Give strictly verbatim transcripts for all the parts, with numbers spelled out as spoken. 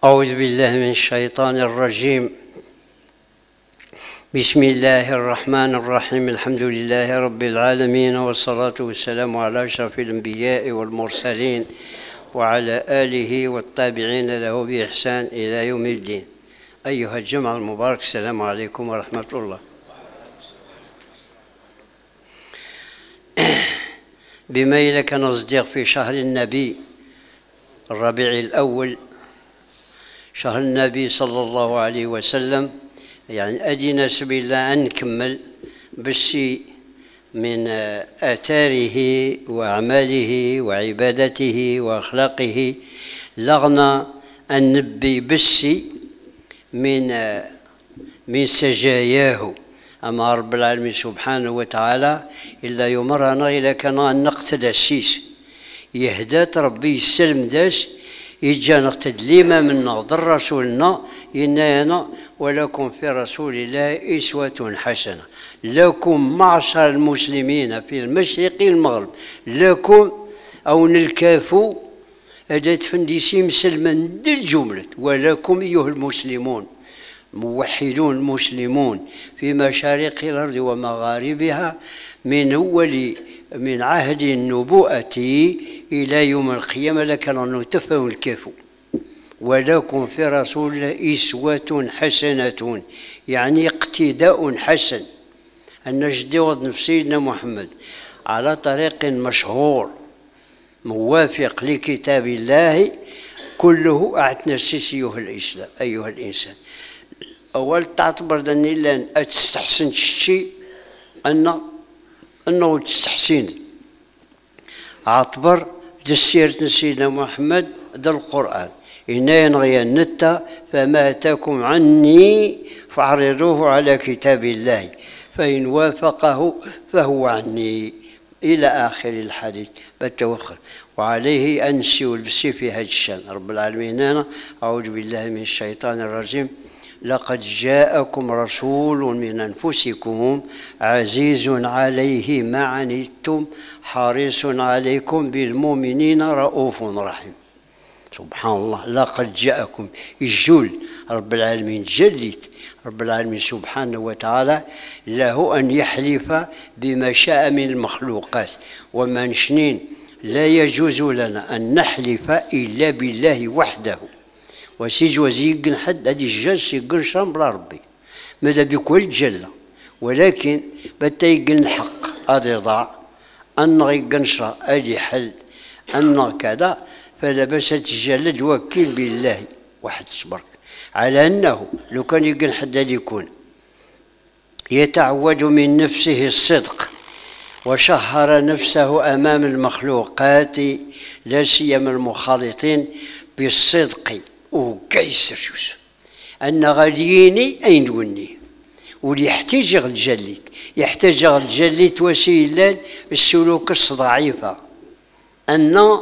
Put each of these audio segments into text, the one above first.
أعوذ بالله من الشيطان الرجيم. بسم الله الرحمن الرحيم. الحمد لله رب العالمين، والصلاة والسلام على أشرف الأنبياء والمرسلين وعلى آله والتابعين له بإحسان إلى يوم الدين. أيها الجمع المبارك، السلام عليكم ورحمة الله. بما إذا نصدق في شهر النبي الربيع الأول، شهر النبي صلى الله عليه وسلم، يعني أدينا سبيل الله أن نكمل بالشيء من آثاره وأعماله وعبادته وأخلاقه، لغنا أن نبي بالشيء من من سجاياه. أما رب العالمين سبحانه وتعالى إلا يمرنا إلا كان نقتل السيس يهدات ربي السلم داش يجا نقتد لما من نغضر رسولنا إننا ولكم في رسول الله إسوة حسنة. لكم معشر المسلمين في المشرق والمغرب، لكم أو نلكافوا أدات فنديسي مسلما للجملة، ولكم أيها المسلمون موحدون مسلمون في مشارق الأرض ومغاربها، من أول من عهد النبوءة إلى يوم القيامة لكن نتفهم الكفو. ولكم في رسول الله إسوة حسنة، يعني اقتداء حسن، أن نجد سيدنا محمد على طريق مشهور موافق لكتاب الله كله أعتنا السيس أيها الإسلام أيها الإنسان. أول تعتبر ذني لأن تستحسن الشيء أن أنه تستحسن اعتبر سيرة سيدنا محمد ذا القرآن إن ينغي النت فما أتاكم عني فاعرضوه على كتاب الله فإن وافقه فهو عني إلى آخر الحديث بالتوخر. وعليه أنسي والبسي في هذا الشأن. رب العالمين أنا أعوذ بالله من الشيطان الرجيم. لقد جاءكم رسول من أنفسكم عزيز عليه ما عنتم حريص عليكم بالمؤمنين رؤوف رحيم. سبحان الله، لقد جاءكم الجل رب العالمين جلت رب العالمين سبحانه وتعالى له أن يحلف بما شاء من المخلوقات، ومن شنين لا يجوز لنا أن نحلف إلا بالله وحده. وسيج وزيقن حد هذه الجلس يقن شام بلا ربي ماذا بكل جلة، ولكن بتا يقن الحق هذا ضاع أن يقن شرا أدي حل أن كذا، فلا بس تجلد وكيل بالله واحد صبرك على أنه لو كان يقن حد هذا يكون يتعود من نفسه الصدق وشهر نفسه أمام المخلوقات لا سيما المخالطين بالصدق وكيسر شوس أن غادييني أين وني واللي يحتاج الجليت يحتاج الجليت وسيلة السلوك الضعيفة، أن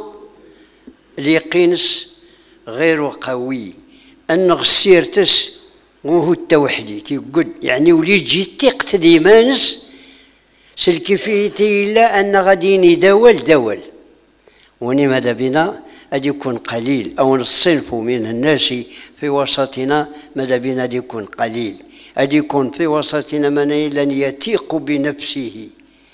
اليقينس غير قوي، أن غسيرتس وهو التوحيد تيقول يعني ولي جيت تقتدي مانس سلكفيتي إلا أن غاديني دول دول. وني ماذا بنا أن يكون قليل أو الصنف من الناس في وسطنا ماذا بنا أن يكون قليل، أن يكون في وسطنا من لن يتيق بنفسه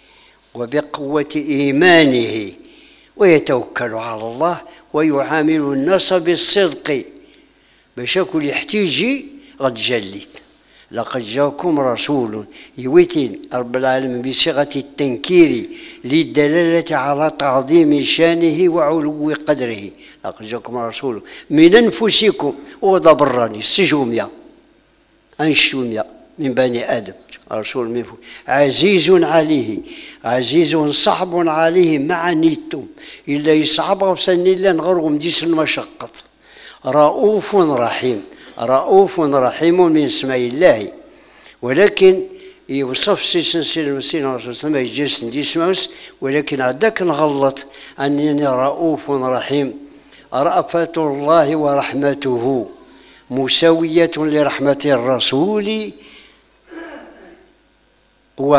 وبقوة إيمانه ويتوكل على الله ويعامل الناس بالصدق باش كل يحتيجي غد جليت. لقد جاءكم رسول يويتين رب العالمين بصيغة التنكير للدلالة على تعظيم شانه وعلو قدره. لقد جاءكم رسول من أنفسكم وضبراني السجومية أنشومية من بني آدم، رسول من فوق عزيز عليه عزيز صعب عليه ما عنيتم إلا يصعب وسن إلا نغرهم ديس المشقة. رؤوف رحيم رؤوف رحيم من اسماء الله، ولكن يوصف سيسن سيدنا سيدنا رسول الله يجلس ندي اسماوس، ولكن عداك نغلط أنني رؤوف رحيم. رأفة الله ورحمته مساوية لرحمة الرسول و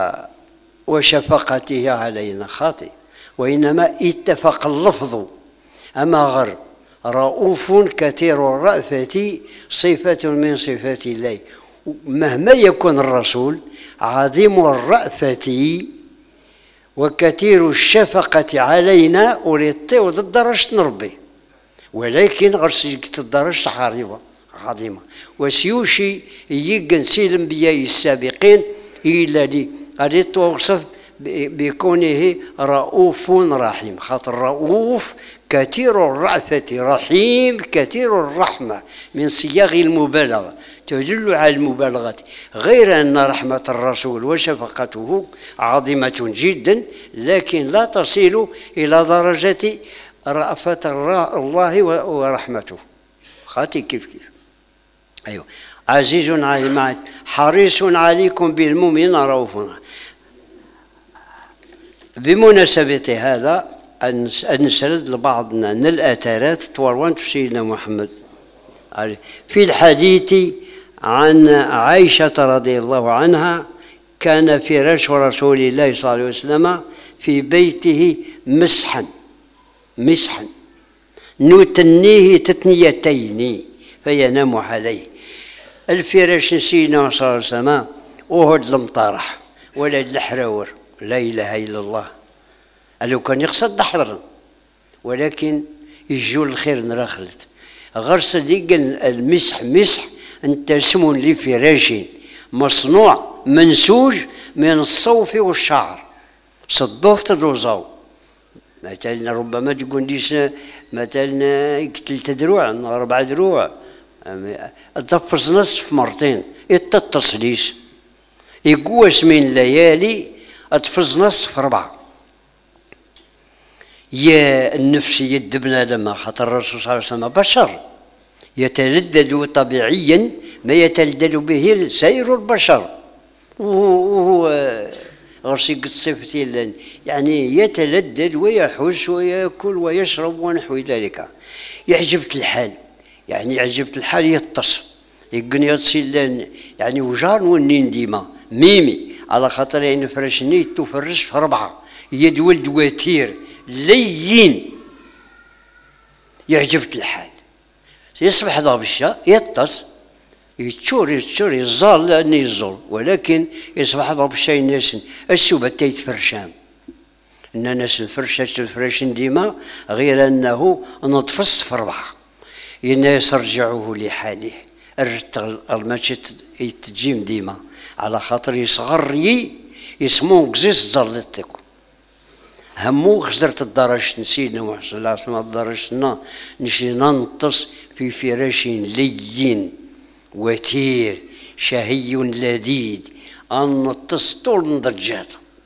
وشفقته علينا خاطئ، وإنما اتفق اللفظ. أما غر رؤوف كثير الرأفة صفة من صفات الله. مهما يكون الرسول عظيم الرأفة وكثير الشفقة علينا وليطي ضد درجة نربي، ولكن غرسيك الدرجة عظيمة عظيمة. وسيوشي يجن سي الأنبياء السابقين إلا لي غادي توصف بكونه رؤوف رحيم، خاطر رؤوف كثير الرأفة رحيم كثير الرحمة من صياغ المبالغة تدل على المبالغة، غير أن رحمة الرسول وشفقته عظيمة جدا لكن لا تصل إلى درجة رأفة الله ورحمته. خاطي كيف كيف. أيوه عزيز عليكم حريص عليكم بالمؤمنين رؤوف. بمناسبة هذا أن نسرد لبعض من الآثارات توروان سيدنا محمد في الحديث عن عائشة رضي الله عنها: كان فراش رسول الله صلى الله عليه وسلم في بيته مسحا مسحا نتنيه تتنيتين فينام عليه. الفراش سيدنا صلى الله عليه وسلم وهد المطارح ولا الحراور، لا إله إلا الله. لو كان يقصد حضرا ولكن يجو الخير نراخلت غير صديق المسح مسح انت اسم لفراش مصنوع منسوج من الصوف والشعر صدوف تدوزاو. مثلا ربما تكون ديس مثلا ثلاث دروع اربع دروع تفص نصف مرتين يتصليش يقوس من ليالي تفز نصف ربعه. يا النفسية الدبنة لما خاطر الرسول صلى الله عليه وسلم بشر يتلذذ طبيعيا ما يتلذذ به سائر البشر، وهو غرسي صفتي يعني يتلذذ ويحوس ويأكل ويشرب ونحو ذلك. يعجبت الحال يعني يعجبت الحال يتصل يقن يتصل يعني وجار ونين ديما ميمي على خاطر يعني فرشني تفرش في أربعة يد ولد وتير لين يعجبك الحال. يصبح ضابشة يتص يتشور يتشور يزال لأنه يزول، ولكن يصبح ضابشة الناس السوبة تيتفرشان إن ناس الفرشة الفراشين ديما غير أنه نطفص في أربعة الناس رجعوه لحاله. الرتغل الماتش يتجيم ديما على خاطر يصغر يي يسمون قزيز زرلتكم همو خزرت الدرج نسينا محمد صلى الله عليه وسلم الدرجنا نشي ننطس في فراش لين وتير شهي لذيذ ننطس طول درجات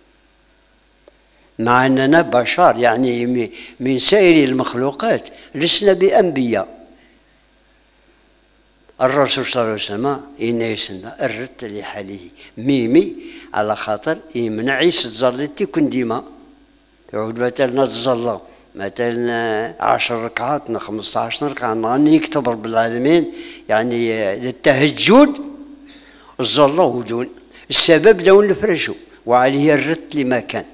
مع أننا بشر يعني من سائر المخلوقات لسنا بأنبياء. الرسول صلى الله عليه وسلم ينايسنا الرت لحاله ميمي على خاطر يمنع يسزرلتي كن ديما يعود مثلا تزلا مثلا عشر ركعات خمسة عشر ركعة نغني يكتب رب العالمين يعني التهجد الزلا ودون السبب دون الفرشو وعليه الرت لما كان.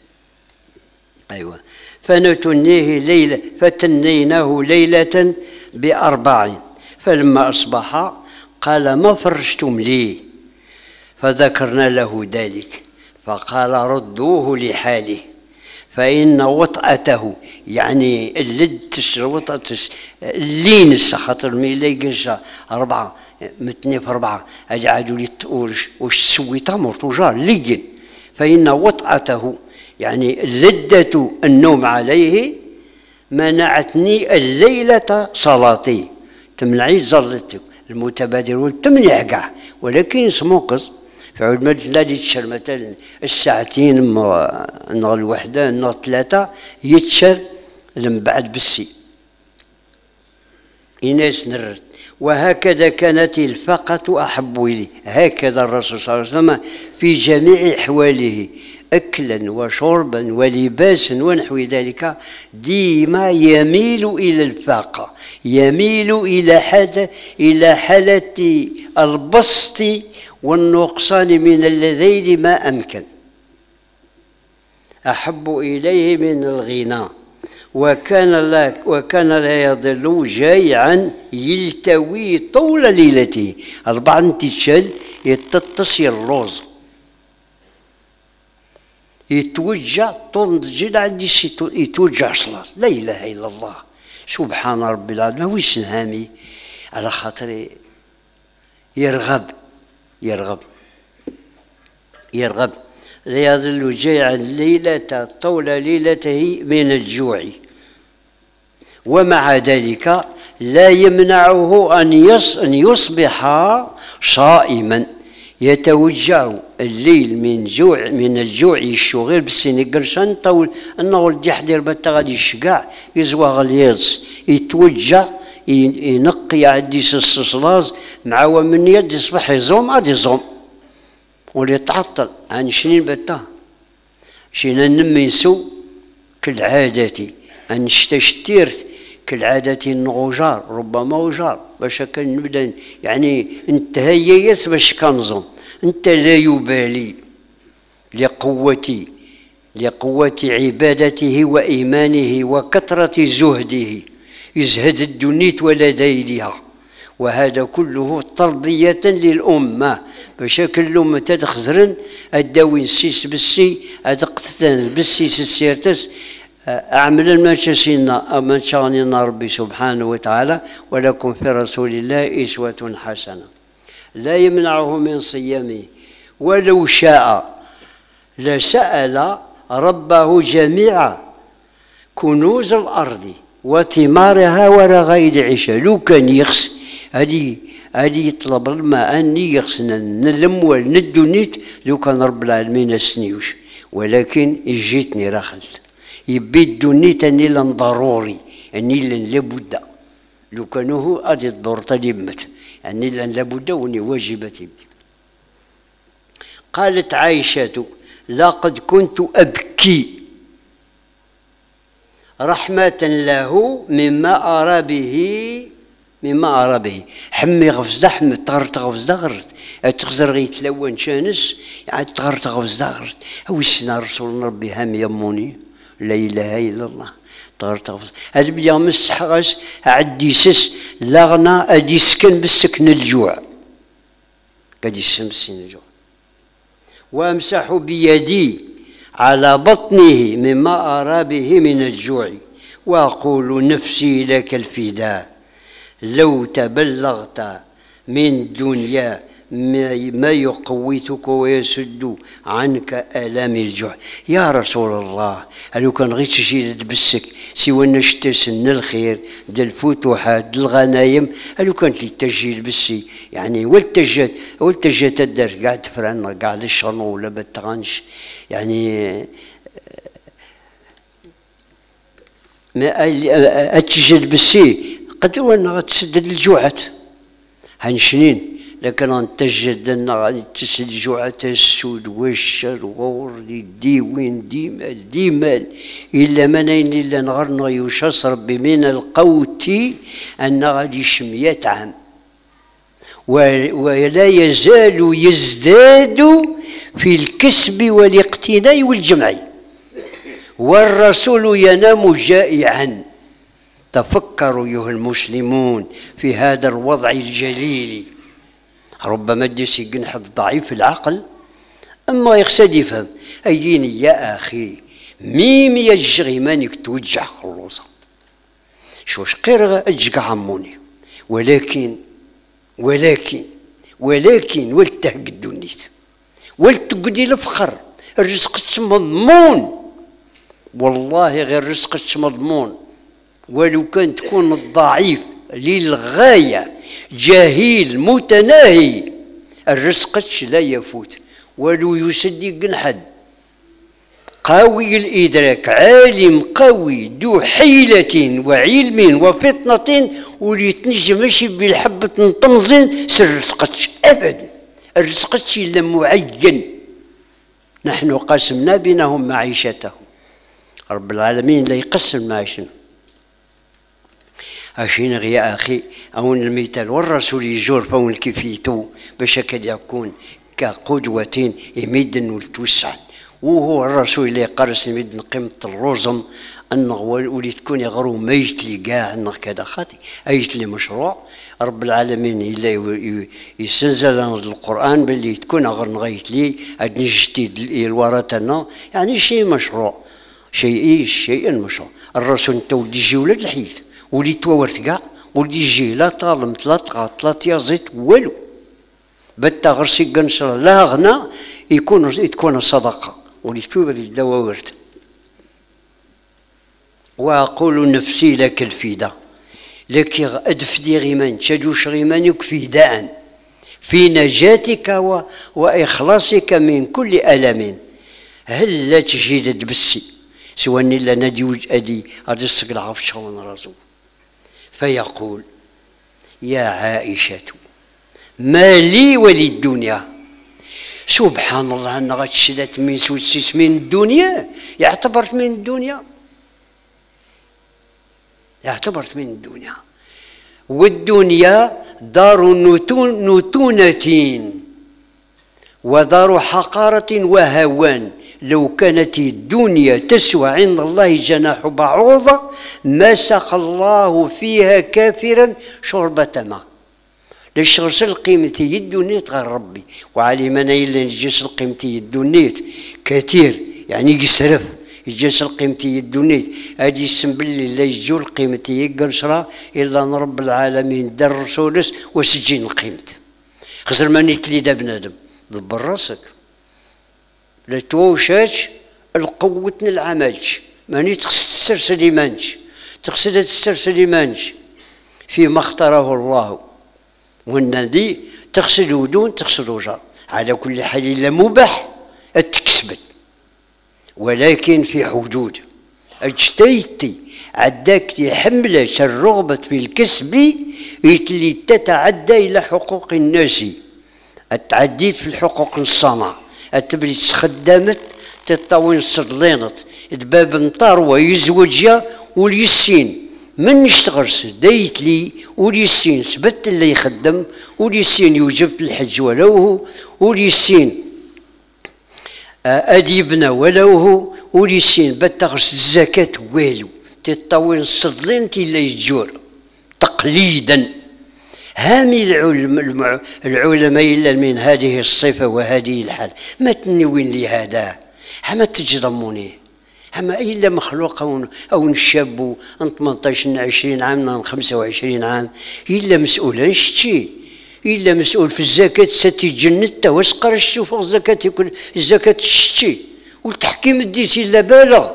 أيوة فنتنيه ليلة فتنيناه ليلة بأربع فلما أصبح قال ما فرشتم لي فذكرنا له ذلك فقال ردوه لحاله فإن وطأته يعني اللد تشر وطأة اللين خاطر ميلي قنشا أربعة متني في أربعة أجعلوا لي تقولش وش سوي تمر تجار لين فإن وطأته يعني لدة النوم عليه منعتني الليلة صلاتي تمنعي زرتك المتبادر تمنع كاع ولكن يسموقص فعود ما تلاقي تشر مثلا الساعتين نغ الوحدة نغ ثلاثة يتشر من بعد بالسي إناس نرد. وهكذا كانت الفاقة أحب إلي هكذا الرسول صلى الله عليه وسلم في جميع أحواله أكلا وشربا ولباسا ونحو ذلك ديما يميل إلى الفاقة يميل إلى حالة إلى حالة البسط والنقصان من اللذين ما أمكن. أحب إليه من الغنى وكان لا وكان لا يظل جائعا يلتوي طول ليلته. البعض تيتشال يتطس اللوز يتوجع طول الجيل عندي يتوجع صلاة. لا اله الا الله سبحان ربي العظيم. ويش نهامي على خاطر يرغب يرغب يرغب لا يظل جائعا ليلة طول ليلته من الجوع، ومع ذلك لا يمنعه أن أن يصبح صائما يتوجع الليل من جوع من الجوع الشغير بالسن قرشان طول انه ولدي حدير بتا غادي يشقع يزوى غليظ يتوجع ينقي عندي الصلاص مع ومن يد يصبح يزوم عاد يزوم وليتعطل عن شنين بتا شينا نميسو كالعادة أن شتشتيرت كالعادة النغجار ربما وجار باش كان نبدا يعني انتهيس باش كنظن انت لا يبالي لقوتي لقوة عبادته وإيمانه وكثرة زهده يزهد الدنيت ولا دايدها، وهذا كله ترضية للأمة باش الأمة تدخزرن الداوي السيس بالسي أدقتن بالسيس السيرتس أعمل ما تشينا ما شانينا ربي سبحانه وتعالى. ولكم في رسول الله أسوة حسنة. لا يمنعه من صيامه ولو شاء لسأل ربه جميع كنوز الأرض وثمارها ورغائد عيشها. لو كان يخس هذه هذه يطلب الماء أني يخسنا الأموال ندونيت لو كان رب العالمين السنيوش، ولكن جيتني رخلت يبي الدنيت أني لن ضروري أني لن لابد لو كانوا هو أدي الدور تلمت أني لن لابد وني واجبتي. قالت عائشة لقد كنت أبكي رحمة له مما أرى به مما أرى به. حمي غفزة حمي تغرت غفزة غرت تغزر غيت لون شانس يعني تغرت غفزة غرت ويسنا رسول ربي هم يموني لا إله إلا الله تغرت غفزة هذا بيا مسح غاس عدي سس لغنا أدي سكن بالسكن الجوع قد يسمسين الجوع. وأمسح بيدي على بطنه مما أرى به من الجوع وأقول نفسي لك الفداء لو تبلغت من دنيا ما يقوتك ويسد عنك آلام الجوع. يا رسول الله لو كان غير تجي تبسك سوى نشتسن الخير د الفتوحات د الغنايم لو كانت لي تجي تبسي يعني والتجت والتجت الدار قاعد فران قاعد الشنو ولا بتغنش يعني ما اتجي تبسي قد وانا غتسدد الجوعات هنشنين لكن انتجد لنا غادي تسد الجوعات السود والشر وورد دي وين ديمال ديمال الا منين الا نغرنا يشاص ربي من القوت ان غادي شمية عام ولا يزال يزداد في الكسب والاقتناء والجمع والرسول ينام جائعا. تفكروا أيها المسلمون في هذا الوضع الجليل. ربما ديسي جنحة ضعيف العقل أما يقصد يفهم أيني يا أخي ميم يجغي مانك توجع خلوصا شوش قير أجق عموني ولكن ولكن ولكن ولتهق الدنيت ولتقدي الفخر الرزق مضمون والله غير رزق مضمون. ولو كان تكون الضعيف للغاية جاهل متناهي الرزق لا يفوت ولو يصدق حد قوي الإدراك عالم قوي ذو حيلة وعلم وفطنة وليتنجم ماشي بالحبة نطمزن سر رزقتش أبدا الرزقتش إلا معين. نحن قسمنا بينهم معيشتهم رب العالمين لا يقسم معيشنا عشان يا أخي أون المثال والرسول يجور فون كيفيتو باش كد يكون كقدوة يمد والتوسع وهو الرسول اللي قرس ميد قيمة الرزم أنه ولي تكون يغرو ميت لي كاع أنه كذا خاطي أيت لي مشروع رب العالمين إلا يسنزل القرآن باللي تكون غير نغيت لي عاد نجديد الورثة يعني شيء مشروع شيء إيش شيء مشروع. الرسول أنت ولدي يجي ولد الحيث ولي تورث كاع ولدي يجي لا طالمت لا تغاط لا تيازيت والو بتا غرسي قنصر لا غنى يكون تكون صدقة ولي تورث دواورت. وأقول نفسي لك الفداء لك أدف دي غيمان تشدوش غيمانك فداء في نجاتك و... وإخلاصك من كل ألم. هل لا تجد تبسي سوى أني لا نديوج أدي أدسك العفش ونرزو فيقول يا عائشة ما لي وللدنيا. سبحان الله أنا غتشدت من سوسيس من الدنيا يعتبرت من الدنيا اعتبرت من الدنيا. والدنيا دار نتون نتونة ودار حقارة وهوان. لو كانت الدنيا تسوى عند الله جناح بعوضة ما سقى الله فيها كافرا شربة ماء. ليش غسل قيمتي الدنيا غير ربي وعلمنا إلا نجيس قيمتي الدنيا كثير يعني يسرف يجلس القيمتي الدنيا هادي السم باللي لا يجو القيمتي قنصرة إلا أن رب العالمين دار رسولس وسجين القيمت. خسر ماني تليدا بنادم دبر راسك لا توشاش القوتنا العملش ماني تقصد تسترسل إيمانش تقصد تسترسل إيمانش فيما اختاره الله والنبي تقصد ودون تقصد وجار. على كل حال إلا مباح تكسبت ولكن في حدود. اجتيتي عداك حملة الرغبة في الكسب اللي تتعدى إلى حقوق الناس. التعديت في الحقوق الصنع التبري خدامت تطاوين صدلينط الباب نطار ويزوجيا واليسين من يشتغلش دايت لي واليسين سبت اللي يخدم واليسين يوجبت الحج ولوه واليسين أديبنا ولوه وليسين بتغرس الزكاة والو تطاوين الصدلين تلا يجور تقليدا. هامي العلماء العلماء إلا من هذه الصفة وهذه الحال ما تنوين لي هذا هما تجرموني هما إلا مخلوق أو أو نشاب من ثمنطاش عشرين عام من خمسة وعشرين عام إلا مسؤول شتي إلا مسؤول في الزكاة ستي جنته واسقر الشوف الزكاة يكون الزكاة الشتي والتحكيم الديسي لا بالغ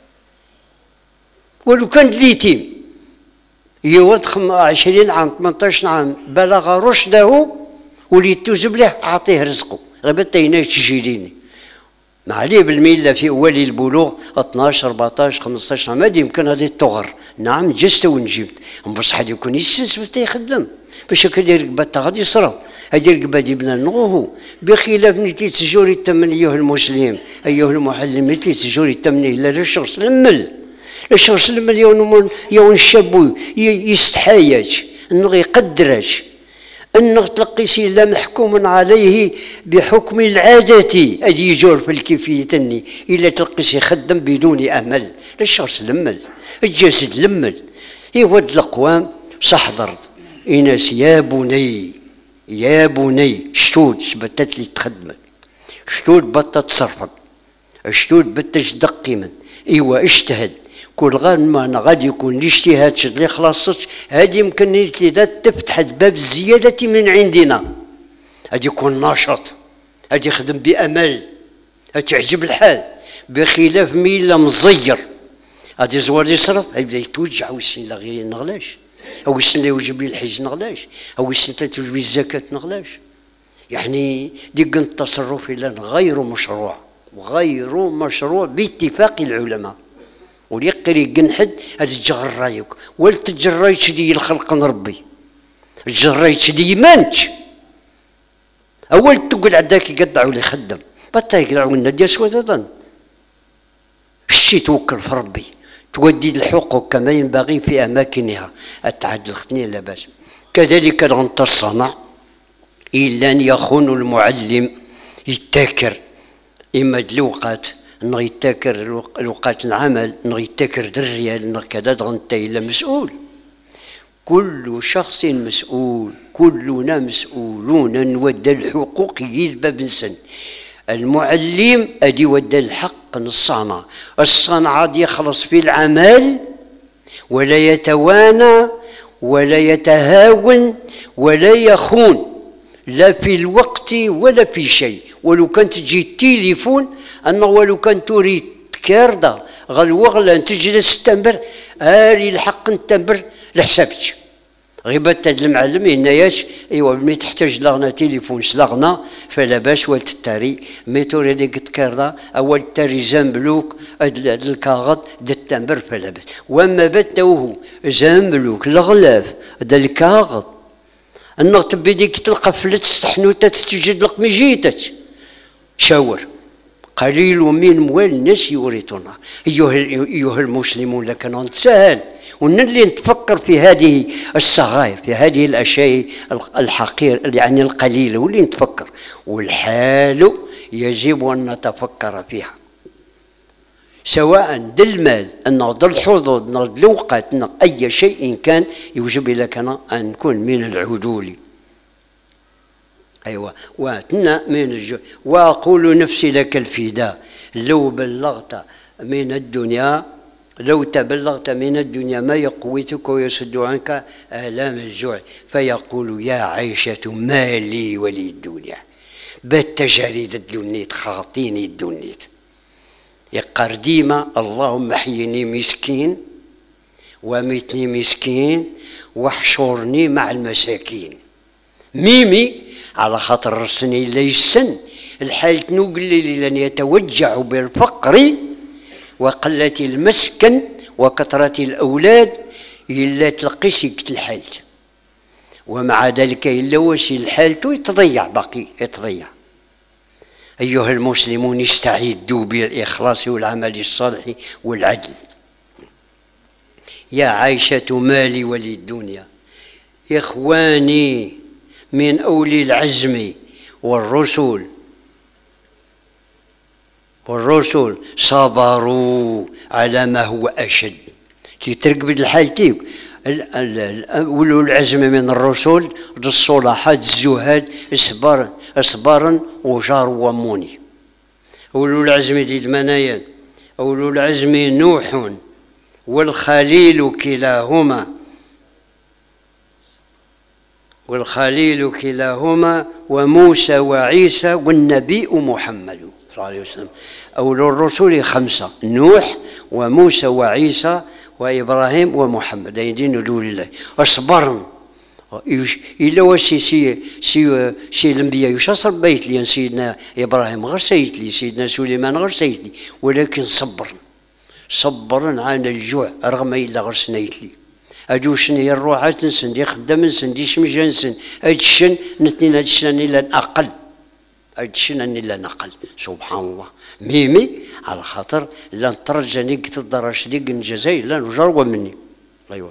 ولو كان اليتيم يواد عشرين عام ثمنطاش عام بلغ رشده وليت توزب له أعطيه رزقه غبتينا تجيليني ما عليه بالميلة في أول البلوغ اثناش أربعطاش خمسطاش عام هذه يمكن هذه تغر. نعم جست ونجبت بصح هذا يكون يسلس بتا يخدم باش هكا داير ركبة غادي يصرف هذه ركبة ديبنا نغوه بخلاف نتي تسجوري التمن أيها المسلم أيها المعلم نتي تسجوري التمن إلا للشخص لمل الشخص لمل يوم يوم الشاب يستحاياش انه يقدرش انه تلقيسي لا محكوم عليه بحكم العادة أدي يجور في الكيفية إلا تلقيسي خدم بدون أمل. الشخص لمل الجسد لمل يود الأقوام صحضرت إناس يا بني يا بني شتود شبتت لي تخدمك شتود بطت تصرفك شتود بتش دقيما إيوا اجتهد كل غير ما غادي يكون الاجتهاد شد لي خلاصك هذه يمكن لي تفتح باب الزيادة من عندنا هذا يكون ناشط هذا يخدم بأمل هذا تعجب الحال بخلاف ميلا مزير هذا زوار يصرف يبدا يتوجع ويسن لا غير نغلاش او يسن لا يوجب لي الحج نغلاش او يسن لا توجب لي الزكاة نغلاش. يعني ديك التصرف الا غير مشروع غير مشروع باتفاق العلماء وليقري قنحد هذا تجر رايك ولا تجرى يشدي الخلق نربي تجرى يشدي مانش اول تقول عداك يقطعوا لي خدم بطا يقطعوا لنا ديال سواتة شتي توكل في ربي تودي الحقوق كما ينبغي في اماكنها التعدل الختني لا باس. كذلك الغنط الصنع الا ان يخون المعلم يتاكر إما دلوقات نغ يتاكر الوقات العمل نغ يتاكر الريال نغ كذا دغنت إلا مسؤول. كل شخص مسؤول، كلنا مسؤولون نودى الحقوق يجيب بنسن. المعلم أدي ودى الحق نصنع، الصنعة دي يخلص في العمل ولا يتوانى ولا يتهاون ولا يخون لا في الوقت ولا في شيء. ولو كان تجي التليفون أنه ولو كان تريد كاردا غالوغلا تجلس تنبر آلي الحق نتنبر لحسابك غيبة المعلم إناياش إيوا مي تحتاج لغنا تليفون سلغنا فلا باس والتاري مي تريد كاردا أول تاري زنبلوك الكاغط دتنبر فلا باس. وما بتوه زنبلوك الغلاف دا الكاغط أنه تبي ديك تلقى فلت استحنوتات تجد لك مجيتات شاور قليل من موال الناس يورثون. أيها أيها المسلمون لكن سهل ونلي نتفكر في هذه الصغائر في هذه الأشياء الحقير يعني القليلة واللي نتفكر، والحال يجب أن نتفكر فيها سواء دالمال أنه دال الحظوظ أنه الأوقات أنه أي شيء كان يوجب لنا أن نكون من العدول. أيوة واتنا من الجو وأقول نفسي لك الفداء لو بلغت من الدنيا لو تبلغت من الدنيا ما يقوتك ويسد عنك آلام الجوع. فيقول يا عيشة ما لي ولي الدنيا بات جريد الدنيت خاطيني الدنيت يقر ديما اللهم احيني مسكين وميتني مسكين واحشرني مع المساكين. ميمي على خاطر رسني ليسن الحال تنوقل لن يتوجع بالفقر وقلة المسكن وكثرة الأولاد إلا تلقيسك الحالت، ومع ذلك إلا وشي الحالت يتضيع باقي يتضيع. أيها المسلمون استعدوا بالإخلاص والعمل الصالح والعدل. يا عائشة مالي ولي الدنيا إخواني من أولي العزم والرسل والرسل صبروا على ما هو أشد. كي ترقب الحالتي أولو العزم من الرسل الصلاحة الزهاد اصبرا اصبرا وجار وموني. أولو العزم دي المنايا أولو العزم نوح والخليل كلاهما والخليل كلاهما وموسى وعيسى والنبي محمد صلى الله عليه وسلم. أولو الرسل خمسة نوح وموسى وعيسى وإبراهيم ومحمد أيدين أولو الله أصبرن إلا وسي سي سي سي الأنبياء يشصر بيت لي سيدنا إبراهيم غير سيد لي سيدنا سليمان غير سيد لي ولكن صبرن صبرن عن الجوع رغم إلا غير سنيت لي أجوشني الروحات نسن دي خدام نسن دي شمجة نسن أجشن نتنين أجشن إلا أقل أجشن إلا نقل سبحان الله. ميمي على خاطر لا نترجى نيك الدرج ديك الجزائر لا نجروا مني. أيوة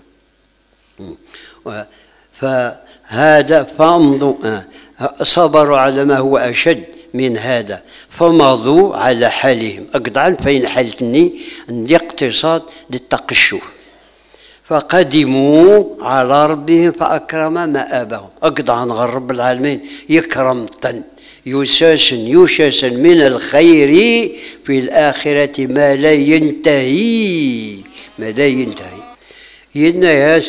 فهذا فامضوا صبروا على ما هو أشد من هذا فمضوا على حالهم أقطعا فين حالتني الاقتصاد للتقشف. فقدموا على ربهم فأكرم مآبهم أقطعا غير رب العالمين يكرم طن يساسن يساسن من الخير في الآخرة ما لا ينتهي ما لا ينتهي. يناياس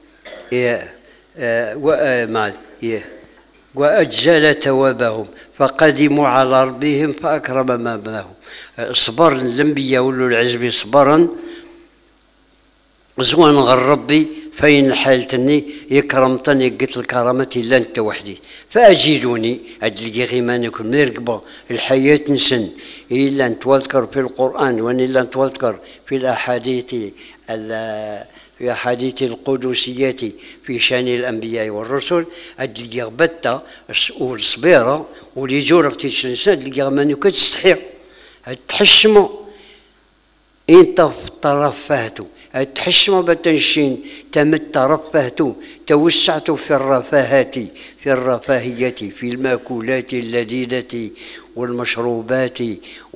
وأجزل توابهم فقدموا على ربهم فأكرم مآبهم. صبر الأنبياء أولو العزم صبرا زوان غير ربي فين حالتني يكرمتني قلت الكرامة إلا أنت وحدي. فأجدوني أدلقي غيمانكم نرقبوا الحياة نسن إلا أن تذكر في القرآن وأن إلا أن تذكر في الأحاديث في أحاديث القدسية في شأن الأنبياء والرسل أدلقي غبتة والصبيرة ولي جورك تشنسان أدلقي غيمانكم تستحيق تحشموا إنت ترفهتوا تحشموا بتنشين تمت رفهتوا توسعتوا في الرفاهات في الرفاهية في المأكولات اللذيذة والمشروبات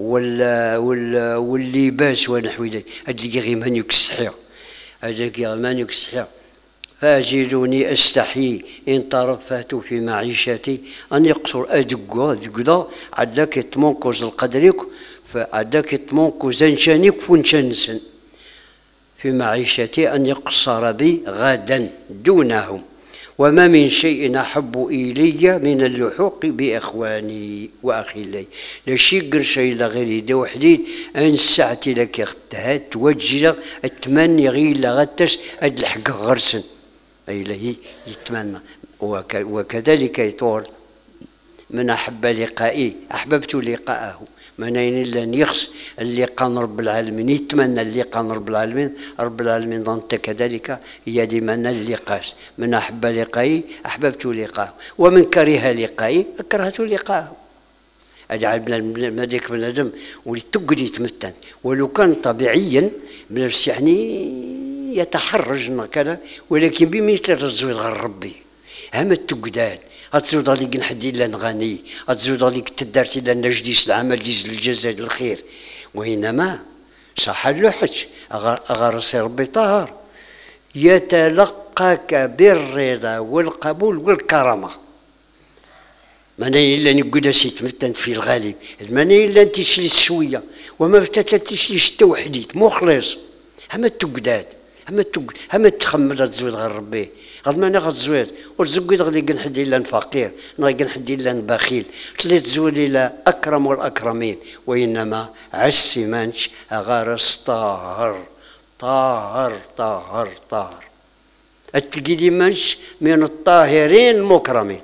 واللباس ونحو ذلك. هاد اللي غير مانيك الصحيح، هذاك غير مانيك الصحيح. فاجدني استحيي ان ترفهت في معيشتي ان يقصر ادقوا ذكدا عداك يتمنكوز القدريك فعداك يتمنكوز انشانيك فونشانسن في معيشتي ان يقصر بي غدا دونهم. وما من شيء احب الي من اللحوق باخواني واخي لي. لا شي قرشي لا غير يدا وحديد ان ساعتي لك اختها توجه اتمنى غير لا غتش اد الحق غرسن اي لا يتمنى. وكذلك يطول من احب لقائي احببت لقاءه. منين الا يخص اللقاء رب العالمين، يتمنى اللقاء رب العالمين. رب العالمين انت كذلك يدمنا اللقاء. من احب لقائي احببت لقاءه، ومن كره لقائي اكرهت لقاءه. اجعل بن هذاك بنادم ولي تقعد يتمتن، ولو كان طبيعيا بنفس يعني يتحرج كذا، ولكن بمثل الرزوي غير ربي هم التقدان غتزود عليك نحد الا نغني، غتزود عليك تدارت الا نجديس العمل ديز الجزاء الخير. وانما صح اللحج اغرسي ربي طاهر يتلقاك بالرضا والقبول والكرامه. ماني الا نقول سيتمتن في الغالب، ماني الا انت تشليس شويه وما تشليش حتى وحديت مخلص. هما التقداد هما التق هما تخمد تزويد غير ربي غير ماني غتزويد وتزويد غادي قنحد الا فقير غادي قنحد الا بخيل تلي تزويد الا اكرم والاكرمين. وانما عسي مانش غارس طاهر طاهر طاهر طاهر تلقي دي مانش من الطاهرين المكرمين.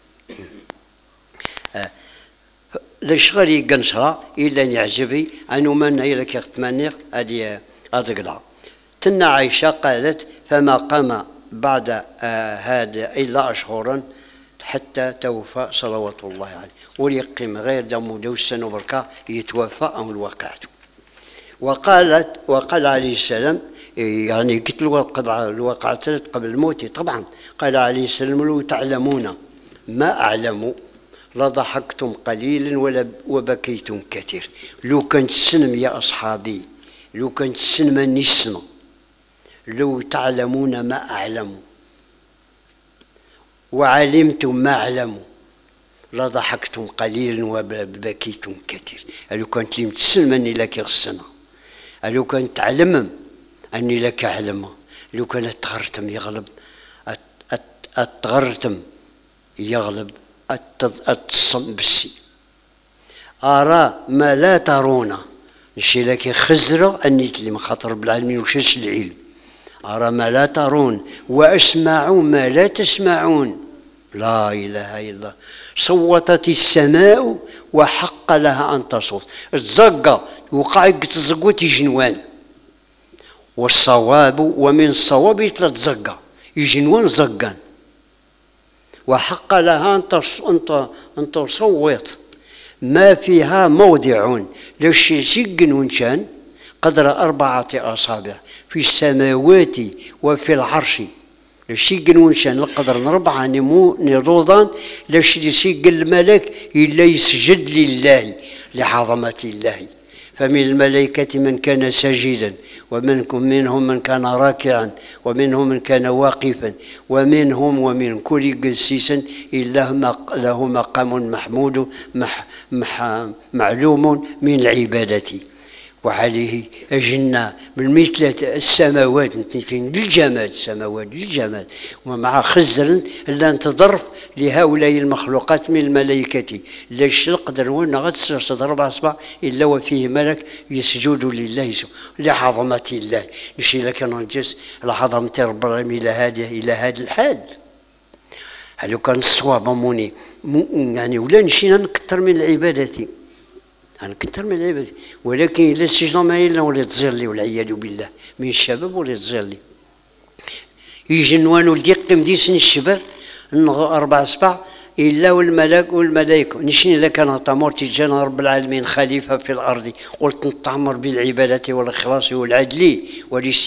لاش غادي يقنشها الا يعجبي انو من الا كيغتمني هادي غتقلع. تنا عائشة قالت فما قام بعد آه هذا إلا أشهرا حتى توفى صلوات الله عليه. وليقيم غير دم دوسا وبركة يتوفى أو الواقعة. وقالت وقال عليه السلام يعني قلت الواقعة قبل الموت طبعا. قال عليه السلام لو تعلمون ما أعلم لضحكتم قليلا ولا وبكيتم كثير. لو كنت سنم يا أصحابي، لو كنت سنم نسنا، لو تعلمون ما أعلم وعلمتم ما أعلم لضحكتم قليلا وبكيتم كثير. لو كنت لم تسلم أني لك السنة، لو كنت تعلم أني لك أعلم، لو كانت تغرتم يغلب أتغرتم يغلب أتصم بالسي. أرى ما لا ترون نشي لك خزرة أني تلم خاطر رب العالمين وشاش العلم. أرى ما لا ترون وأسمع ما لا تسمعون. لا إله إلا الله. صوتت السماء وحق لها أن تصوت. الزقة وقع تزقوت جنوان. والصواب ومن الصواب يتلات زقة يجنوان زقان. وحق لها أن تصوت ما فيها موضع لش سجن ونشان قدر أربعة أصابع في السماوات وفي العرش. لشيقن ونشان القدر نربعة نمو نروضان لش يسيق الملك إلا يسجد لله لعظمة الله. فمن الملائكة من كان ساجدا ومنكم منهم من كان راكعا ومنهم من كان واقفا ومنهم ومن كل قسيس إلا له مقام محمود مح مح معلوم من العبادة. وعليه أجنا من مثل السماوات للجمال السماوات للجمال ومع خزر لا تضرف لهؤلاء المخلوقات من الملائكة. لاش نقدر وانا غتسرد ربع اصبع الا وفيه ملك يسجد لله لعظمة الله. نشي لك ننجس لعظمة رب العالمين الى هذا الى هذا الحال. هل كان الصواب موني يعني ولا نشينا نكثر من العبادة نكثر من العباد. ولكن الا السجن ما الا ولا تزير والعياذ بالله من الشباب ولا تزير لي يجي نوان ولدي قيم ديسن الشباب اربع سبع الا والملك والملائكه نشني لك انا طمرت جانا رب العالمين خليفه في الارض قلت نطمر بالعباده والاخلاص والعدل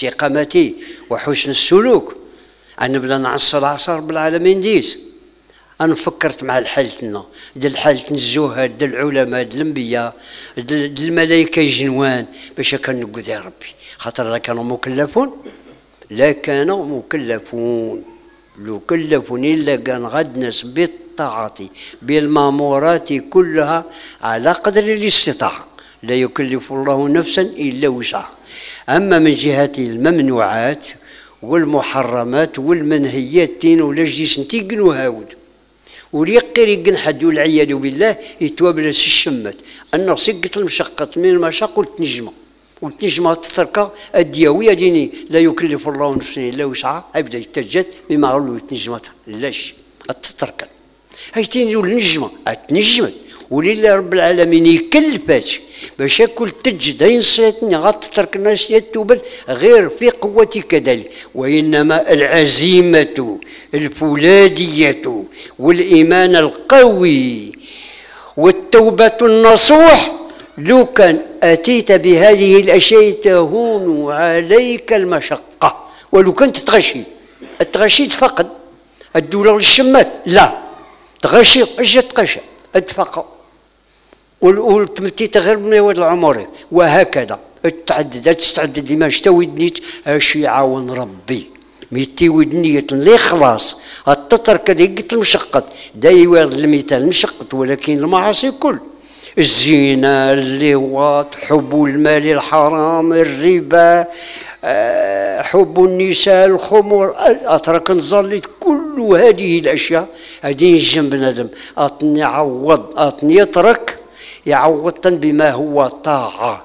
والاستقامه وحسن السلوك. انا بدا نعصر عصر رب العالمين ديس أنا فكرت مع حالتنا ديال حالة الزهاد ديال العلماء ديال الأنبياء ديال الملائكة الجنوان باش كنقول يا ربي خاطر لا كانوا مكلفون لا كانوا مكلفون لو كلفون إلا كان غاد ناس بالطاعة بالمامورات كلها على قدر الاستطاعة لا يكلف الله نفسا إلا وسعها. أما من جهة الممنوعات والمحرمات والمنهيات تين ولا جديس نتيقنوا هاود وليقير يقن حد والعياذ بالله يتوابلس الشمات أنه سقط المشقة من المشاق والتنجمة والتنجمة تتركها الدياوية ديني لا يكلف الله نفسا إلا وسعها أبدا يتجد بما غلو تنجمة لاش التتركها هاي تينجو النجمة التنجمة ولله رب العالمين يكلفاتش باش كل تجد اين صيتني غتترك الناس يتوبل غير في قوتك كذلك وانما العزيمه الفولاديه والايمان القوي والتوبه النصوح لو كان اتيت بهذه الاشياء تهون عليك المشقه ولو كنت تغشي تغشيت فقط الدوله للشمات لا تغشي اش تغشى اتفق والتمتيت غير من واد العمر وهكذا تعدد تستعدد لما شتا ودنيت اش يعاون ربي ميتي ودنية الإخلاص التترك ديك المشقة دايوار المثال المشقة ولكن المعاصي كل الزنا اللواط حب المال الحرام الربا حب النساء الخمر اترك نظلت كل هذه الاشياء هذه جنب بنادم اطني عوض اطني يترك يعوض بما هو طاعه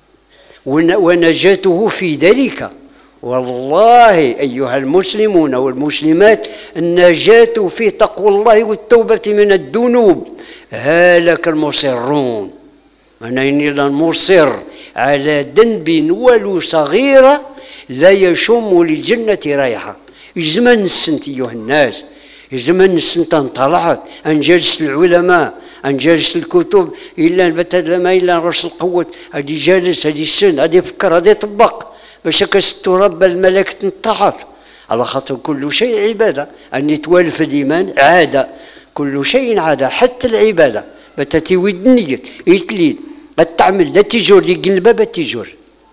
ونجاته في ذلك. والله ايها المسلمون والمسلمات النجاة في تقوى الله والتوبة من الذنوب هلك المصرون أنا إني لمصر على ذنب ولو صغيرة لا يشم للجنة رائحة. زمن السنت أيها الناس زمن السنت انطلعت أن جالس العلماء أن جالس الكتب إلا نبت ما إلا رأس القوة هذه جالس هذه السن هذه فكر هذه طبق باش كستو رب الملك تنطحت على خاطر كل شيء عبادة أن يتوالف الإيمان عادة كل شيء عادة حتى العبادة بتاتي ودنية يتلين قد تعمل لا تيجور ديك الباب تيجور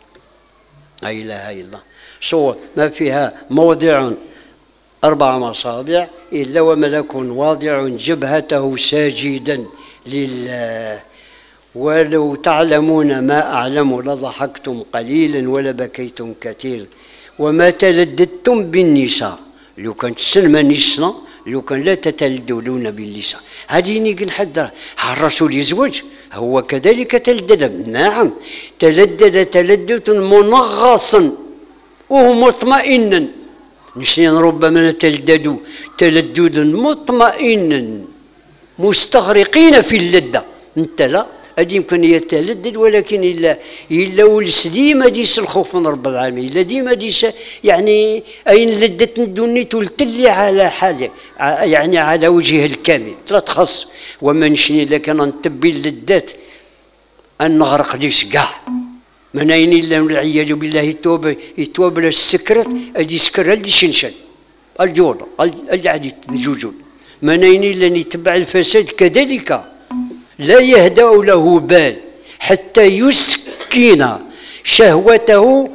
لا اله الا الله سوى ما فيها موضع اربع مصابع الا وملك واضع جبهته ساجدا لله ولو تعلمون ما اعلم لضحكتم قليلا ولبكيتم كثير وما تلددتم بالنساء لو كانت سلمى نسنا لو كان لا تتلدلون باللسان هذه نيجي حدا الرسول يزوج هو كذلك تلدد نعم تلدد تلدد منغصا وهو مطمئنا نسيان ربما تلددوا تلددا مطمئنا مستغرقين في اللذة انت لا هذه يمكن يتلدد ولكن الا الا ولس ديما ديس الخوف من رب العالمين الا ديما ديس يعني اين لدت الدنيا تلتلي على حاله يعني على وجهه الكامل لا تخص وما نشني الا كان نتبي اللذات ان نغرق ديس كاع من اين الا والعياذ بالله يتوب يتوب السكرت ادي سكر ادي شنشن الجوده الجعدي الجوجود من اين الا يتبع الفساد كذلك لا يهدأ له بال حتى يسكن شهوته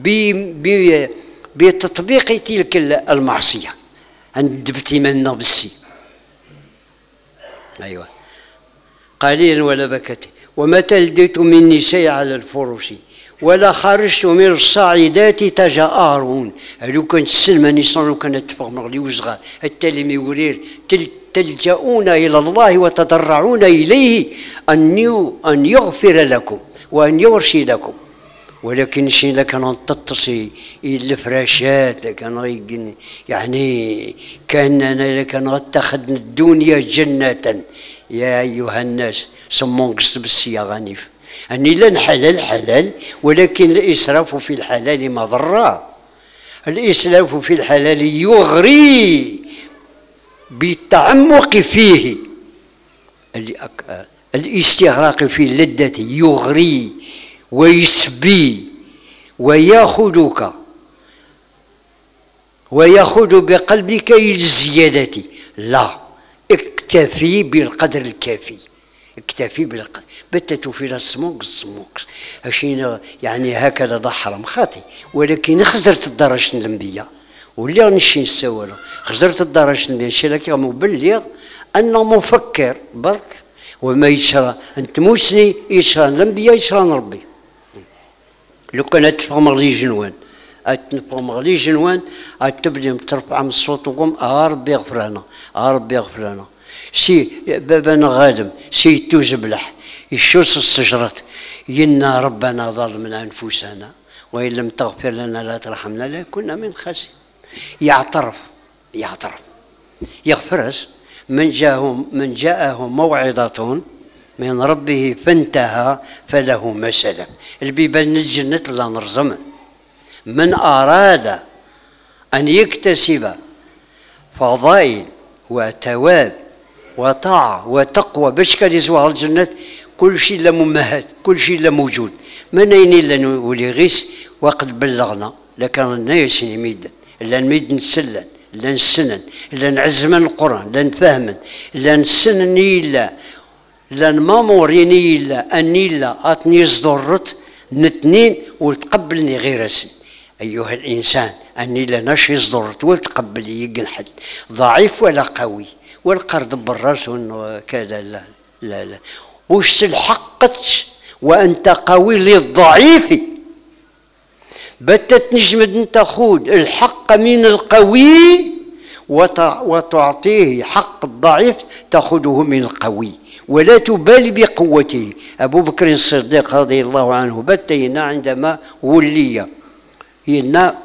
بتطبيق تلك المعصية عند ابتمنا بالسي أيوة قليلا ولا بكت وما تلدت من نساء على الفرش ولا خرجت من الصاعدات تجارون لو كانت السلمى نيسان لو كانت تفهم مغلي وصغار التالي يورير تلجؤون إلى الله وتضرعون إليه أن أن يغفر لكم وأن يرشدكم ولكن شي كان تتصي الفراشات كان يعني كاننا كان اتخذنا الدنيا جنة يا أيها الناس سمون قصد بالصياغة غنيف أني لا الحلال حلال ولكن الإسراف في الحلال مضرة الإسراف في الحلال يغري بالتعمق فيه الاستغراق في اللذة يغري ويسبي ويأخذك ويأخذ بقلبك إلى الزيادة لا اكتفي بالقدر الكافي، اكتفي بالقدر. بتت في السموك السموك اشينا يعني هكذا ده حرام خاطي، ولكن خزرت الدرجة الانبياء واللي غنمشي نسولو خزرت الدرجة الانبياء شي لك مبلغ انه مفكر برك وما يشرى انت موسني يشرى الانبياء يشرى ربي. لو كان تفهم غلي جنوان اتنفهم غلي جنوان اتبدي ترفع من الصوت وقوم اه ربي يغفر لنا اه ربي يغفر لنا. سي بابنا غادم سي توزبلح يشوس الشجرات ينا ربنا ظلمنا انفسنا وان لم تغفر لنا لا ترحمنا لا كنا من خاسئين. يعترف يعترف يغفرس من جاءهم من جاءه موعظة من ربه فانتهى فله ما سلف. البيبان الجنة لا نرزم. من أراد أن يكتسب فضائل وثواب وطاعة وتقوى باش كان يزوى الجنة كل شيء لا ممهد كل شيء لا موجود. من أين إلا نولي غيس وقد بلغنا لكان الناس يميد لا نميد نسلن لا نسنن لا نعزمن القرآن لا نفهمن لا نسنن إلا لا نماموريني إلا أني إلا أتني صدرت نتنين وتقبلني غير سن. أيها الإنسان أني لا نشي صدرت وتقبلي يقن حد ضعيف ولا قوي والقرض بالراس وكذا لا لا لا وش الحقت وأنت قوي للضعيف بتت نجمد انت خود الحق من القوي وتعطيه حق الضعيف تأخذه من القوي ولا تبالي بقوته. أبو بكر الصديق رضي الله عنه بتينا عندما ولي إن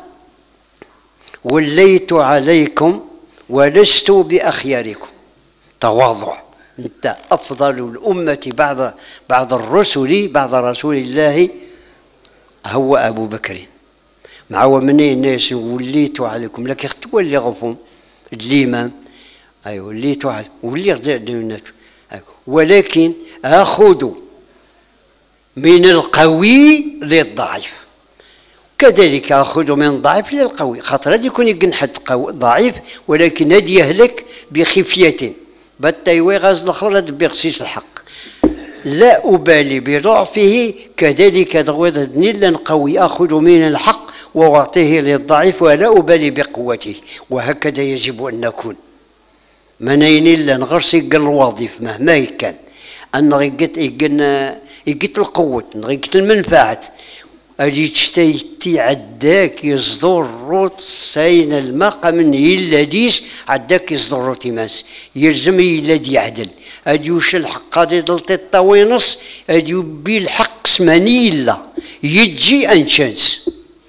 وليت عليكم ولست بأخياركم تواضع. أنت أفضل الأمة بعد بعد الرسل بعد رسول الله هو أبو بكر. مع ومني الناس وليت عليكم لكن تولي غفهم الإمام أيوه وليت عليكم ولي دينته أيوه ولكن أخذ من القوي للضعيف كذلك أخذ من الضعيف للقوي. خاطر هذا يكون يقن حد ضعيف ولكن هذا يهلك بخفية بتايوي غاز الآخر بخصيص الحق. لا أبالي بضعفه كذلك ضغوضني لن قوي أخذ من الحق وأعطيه للضعيف ولا أبالي بقوته. وهكذا يجب أن نكون منين إلا نغرس يقن الوظيف مهما كان أن غيقت يقن يقت القوة غيقت المنفعة أجي تشتي عداك يصدر روت سين الماء من يلاديس عداك يصدر روت ماس يلزم يلادي عدل أجي وش الحق غادي ضلت الطوينص أجي بالحق سماني إلا يجي أنشانس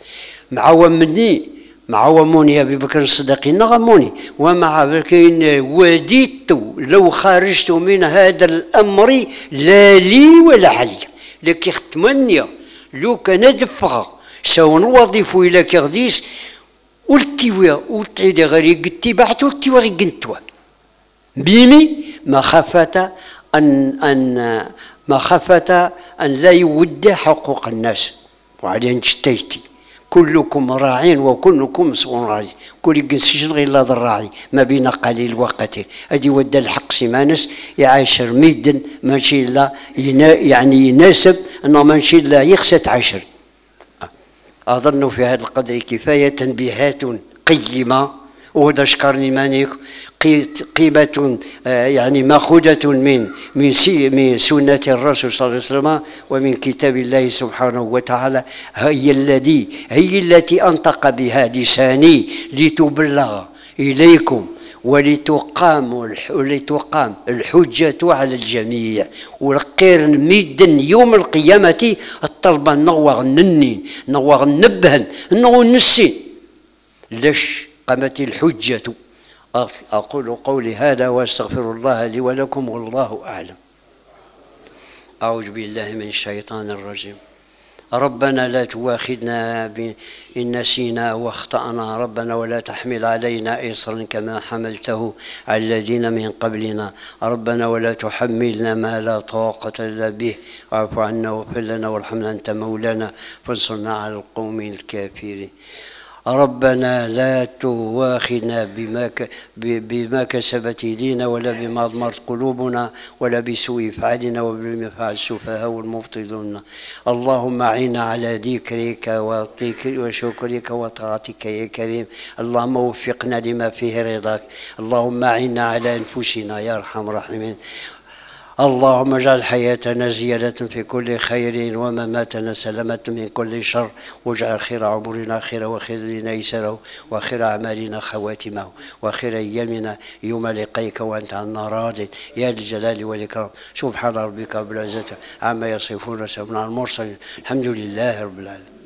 معاومني معاوموني أبي بكر الصديق نغموني ومع ذلك وددت لو خرجت من هذا الأمر لا لي ولا علي لكن ختمني لو كان دفغا ساون وظيفو الى كغديس ولتيويا ولتيدا غير قلتي بعت ولتيوا غير قنتوا بيني مخافة ان ان مخافة ان لا يودع حقوق الناس وعليه نشتيتي كلكم راعين وكلكم مسؤول راعي كل ينسجن غير لا الراعي ما بين قليل وقتيل ادي ودى الحق سيمانس يعاشر ميدن ماشي لا يعني يناسب انه ماشي لا يخسد عشر. اظن في هذا القدر كفايه تنبيهات قيمه وهذا شكرني مانيك قيمة يعني مأخوذة من من من سنة الرسول صلى الله عليه وسلم ومن كتاب الله سبحانه وتعالى هي الذي هي التي أنطق بها لساني لتبلغ إليكم ولتقام ولتقام الحجة على الجميع والقير ميدن يوم القيامة الطلبة نغوغ ننين نغوغ نبهن نغوغ نسين ليش قامت الحجة. أقول قولي هذا وأستغفر الله لي ولكم والله أعلم. أعوذ بالله من الشيطان الرجيم. ربنا لا تواخذنا إن نسينا واخطأنا ربنا ولا تحمل علينا إصرا كما حملته على الذين من قبلنا ربنا ولا تحملنا ما لا طاقة لنا به واعف عنا واغفر لنا وارحمنا أنت مولانا فانصرنا على القوم الكافرين. ربنا لا تواخذنا بما بما كسبت يدينا ولا بما ضمرت قلوبنا ولا بسوء افعالنا ولا بما فعل السفهاء والمبطلون. اللهم اعنا على ذكرك وشكرك وطاعتك يا كريم. اللهم وفقنا لما فيه رضاك. اللهم اعنا على انفسنا يا ارحم الراحمين. اللهم اجعل حياتنا زيادة في كل خير ومماتنا سلامة من كل شر، واجعل خير عمرنا خير وخير لنا ايسره وخير اعمالنا خواتمه وخير ايامنا يوم لقيك وانت عنا راض يا ذا الجلال والاكرام. سبحان ربك رب العزة عما يصفون وسلام على المرسلين الحمد لله رب العالمين.